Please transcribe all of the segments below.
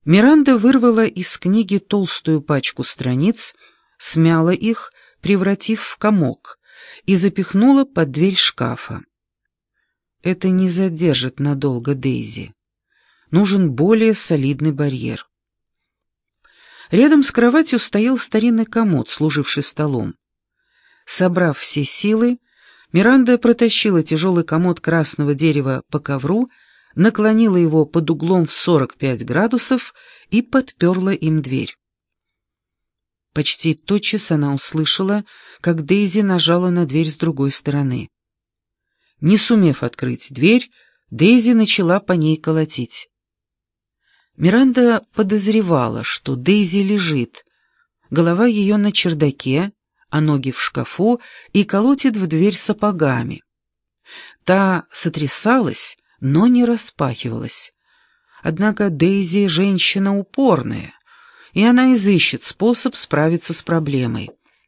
Миранда вырвала из книги толстую пачку страниц, смяла их, превратив в комок, и запихнула под дверь шкафа. Это не задержит надолго Дейзи. Нужен более солидный барьер. Рядом с кроватью стоял старинный комод, служивший столом. Собрав все силы, Миранда протащила тяжелый комод красного дерева по ковру, наклонила его под углом в 45 градусов и подперла им дверь. Почти тотчас она услышала, как Дейзи нажала на дверь с другой стороны. Не сумев открыть дверь, Дейзи начала по ней колотить. Миранда подозревала, что Дейзи лежит, голова ее на чердаке, а ноги в шкафу, и колотит в дверь сапогами. Та сотрясалась, но не распахивалась. Однако Дейзи — женщина упорная, и она изыщет способ справиться с проблемой.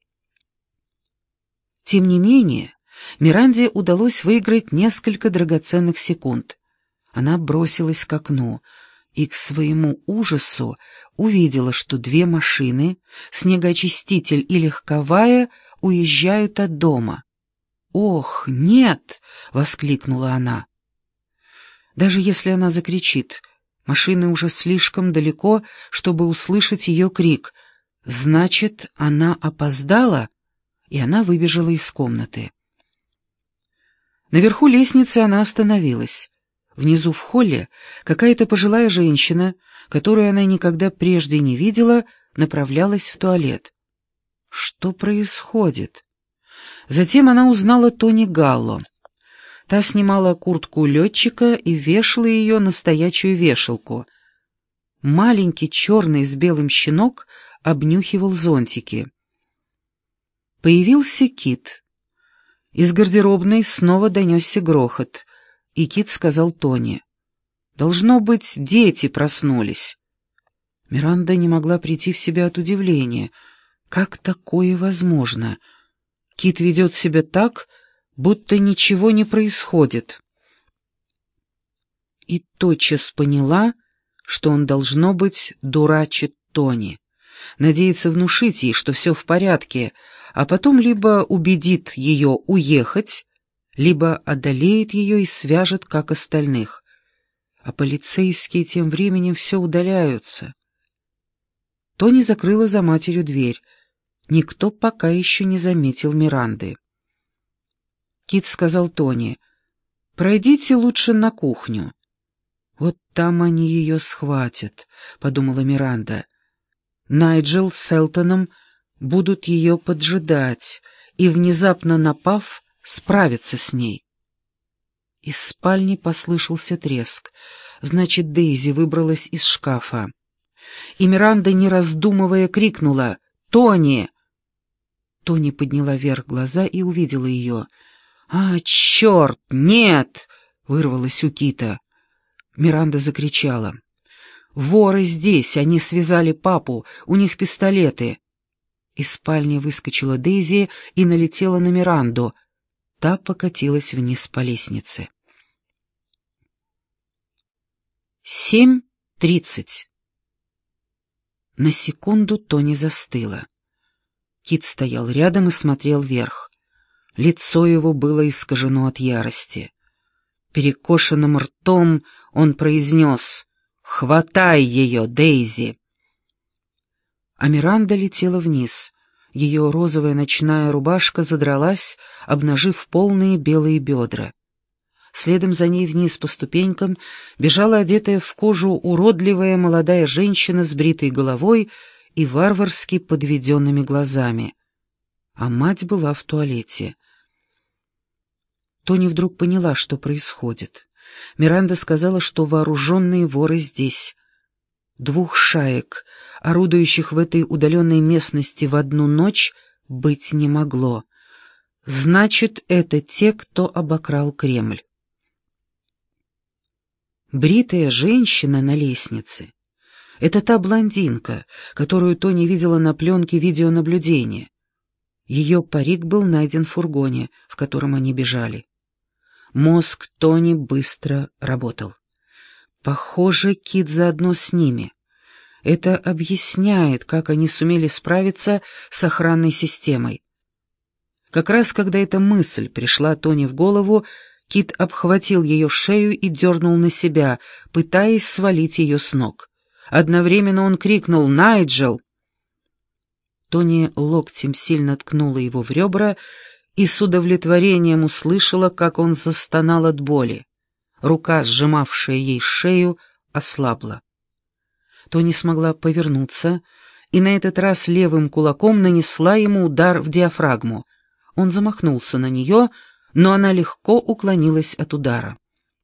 Тем не менее, Миранде удалось выиграть несколько драгоценных секунд. Она бросилась к окну и к своему ужасу увидела, что две машины, снегоочиститель и легковая, уезжают от дома. «Ох, нет!» — воскликнула она. Даже если она закричит, машины уже слишком далеко, чтобы услышать ее крик. Значит, она опоздала, и она выбежала из комнаты. Наверху лестницы она остановилась. Внизу в холле какая-то пожилая женщина, которую она никогда прежде не видела, направлялась в туалет. Что происходит? Затем она узнала Тони Галло. Та снимала куртку летчика и вешала ее на стоячую вешалку. Маленький черный с белым щенок обнюхивал зонтики. Появился Кит. Из гардеробной снова донесся грохот, и Кит сказал Тони: «Должно быть, дети проснулись». Миранда не могла прийти в себя от удивления. Как такое возможно? Кит ведет себя так, будто ничего не происходит. И тотчас поняла, что он, должно быть, дурачит Тони, надеется внушить ей, что все в порядке, а потом либо убедит ее уехать, либо одолеет ее и свяжет, как остальных. А полицейские тем временем все удаляются. Тони закрыла за матерью дверь. Никто пока еще не заметил Миранды. Кит сказал Тони: «Пройдите лучше на кухню». «Вот там они ее схватят», — подумала Миранда. «Найджел с Элтоном будут ее поджидать и, внезапно напав, справиться с ней». Из спальни послышался треск. Значит, Дейзи выбралась из шкафа. И Миранда, не раздумывая, крикнула: «Тони!». Тони подняла вверх глаза и увидела ее. «А, черт, нет!» — вырвалось у Кита. Миранда закричала: «Воры здесь, они связали папу, у них пистолеты». Из спальни выскочила Дейзи и налетела на Миранду. Та покатилась вниз по лестнице. 7:30. На секунду Тони застыла. Кит стоял рядом и смотрел вверх. Лицо его было искажено от ярости. Перекошенным ртом он произнес: «Хватай ее, Дейзи!». А Миранда летела вниз. Ее розовая ночная рубашка задралась, обнажив полные белые бедра. Следом за ней вниз по ступенькам бежала одетая в кожу уродливая молодая женщина с бритой головой и варварски подведенными глазами. А мать была в туалете. Тони вдруг поняла, что происходит. Миранда сказала, что вооруженные воры здесь. 2 шаек, орудующих в этой удаленной местности в одну ночь, быть не могло. Значит, это те, кто обокрал Кремль. Бритая женщина на лестнице — это та блондинка, которую Тони видела на пленке видеонаблюдения. Ее парик был найден в фургоне, в котором они бежали. Мозг Тони быстро работал. Похоже, Кит заодно с ними. Это объясняет, как они сумели справиться с охранной системой. Как раз когда эта мысль пришла Тони в голову, Кит обхватил ее шею и дернул на себя, пытаясь свалить ее с ног. Одновременно он крикнул «Найджел!». Тони локтем сильно ткнула его в ребра и с удовлетворением услышала, как он застонал от боли. Рука, сжимавшая ей шею, ослабла. Тони смогла повернуться и на этот раз левым кулаком нанесла ему удар в диафрагму. Он замахнулся на нее, но она легко уклонилась от удара.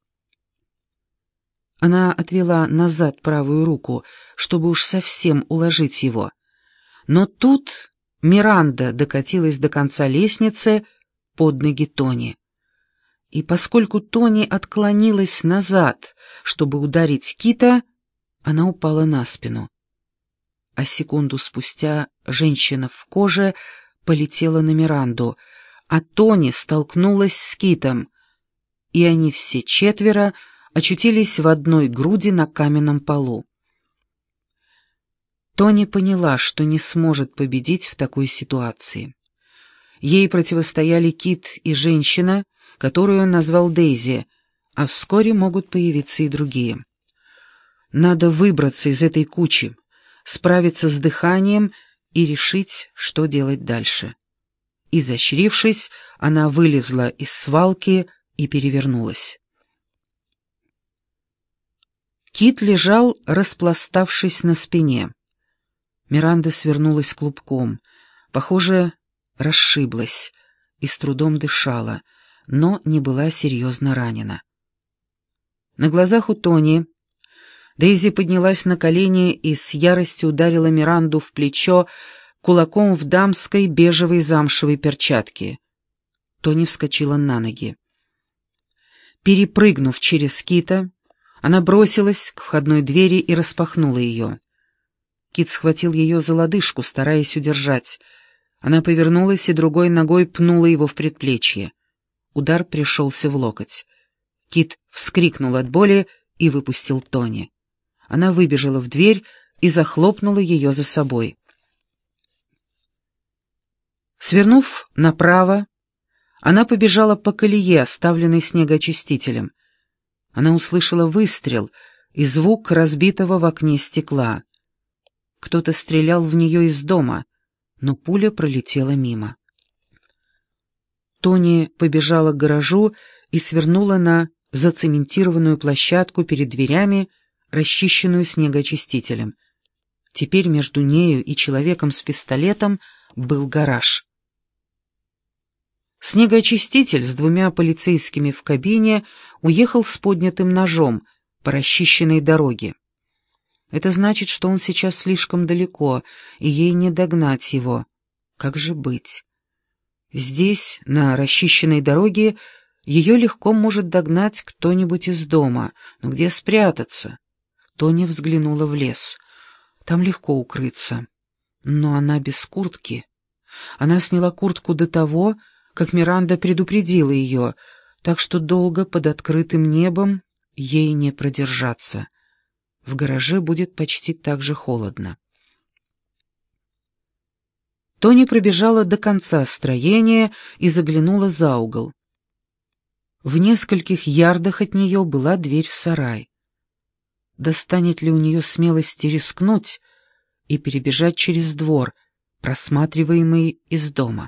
Она отвела назад правую руку, чтобы уж совсем уложить его. Но тут Миранда докатилась до конца лестницы под ноги Тони. И поскольку Тони отклонилась назад, чтобы ударить Кита, она упала на спину. А секунду спустя женщина в коже полетела на Миранду, а Тони столкнулась с Китом, и они все четверо очутились в одной груди на каменном полу. Тони поняла, что не сможет победить в такой ситуации. Ей противостояли Кит и женщина, которую он назвал Дейзи, а вскоре могут появиться и другие. Надо выбраться из этой кучи, справиться с дыханием и решить, что делать дальше. Изощрившись, она вылезла из свалки и перевернулась. Кит лежал, распластавшись на спине. Миранда свернулась клубком, похоже, расшиблась и с трудом дышала, но не была серьезно ранена. На глазах у Тони Дейзи поднялась на колени и с яростью ударила Миранду в плечо кулаком в дамской бежевой замшевой перчатке. Тони вскочила на ноги. Перепрыгнув через Кита, она бросилась к входной двери и распахнула ее. Кит схватил ее за лодыжку, стараясь удержать. Она повернулась и другой ногой пнула его в предплечье. Удар пришелся в локоть. Кит вскрикнул от боли и выпустил Тони. Она выбежала в дверь и захлопнула ее за собой. Свернув направо, она побежала по колее, оставленной снегоочистителем. Она услышала выстрел и звук разбитого в окне стекла. Кто-то стрелял в нее из дома, но пуля пролетела мимо. Тони побежала к гаражу и свернула на зацементированную площадку перед дверями, расчищенную снегоочистителем. Теперь между нею и человеком с пистолетом был гараж. Снегоочиститель с двумя полицейскими в кабине уехал с поднятым ножом по расчищенной дороге. Это значит, что он сейчас слишком далеко, и ей не догнать его. Как же быть? Здесь, на расчищенной дороге, ее легко может догнать кто-нибудь из дома. Но где спрятаться? Тони взглянула в лес. Там легко укрыться. Но она без куртки. Она сняла куртку до того, как Миранда предупредила ее, так что долго под открытым небом ей не продержаться. В гараже будет почти так же холодно. Тони пробежала до конца строения и заглянула за угол. В нескольких ярдах от нее была дверь в сарай. Достанет ли у нее смелости рискнуть и перебежать через двор, просматриваемый из дома?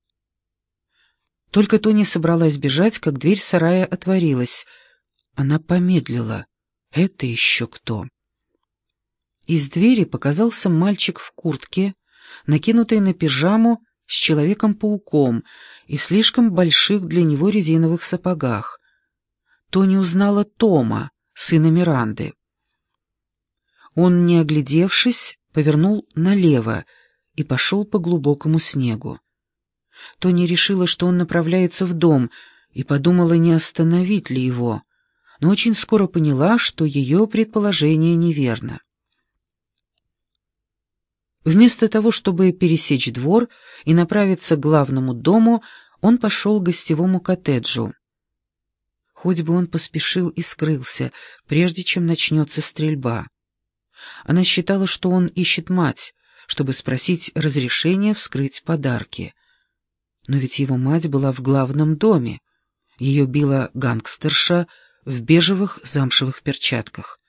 Только Тони собралась бежать, как дверь сарая отворилась. Она помедлила. Это еще кто? Из двери показался мальчик в куртке, накинутой на пижаму, с Человеком-пауком и в слишком больших для него резиновых сапогах. Тони узнала Тома, сына Миранды. Он, не оглядевшись, повернул налево и пошел по глубокому снегу. Тони решила, что он направляется в дом, и подумала, не остановить ли его, но очень скоро поняла, что ее предположение неверно. Вместо того, чтобы пересечь двор и направиться к главному дому, он пошел к гостевому коттеджу. Хоть бы он поспешил и скрылся, прежде чем начнется стрельба. Она считала, что он ищет мать, чтобы спросить разрешения вскрыть подарки. Но ведь его мать была в главном доме. Ее била гангстерша в бежевых замшевых перчатках.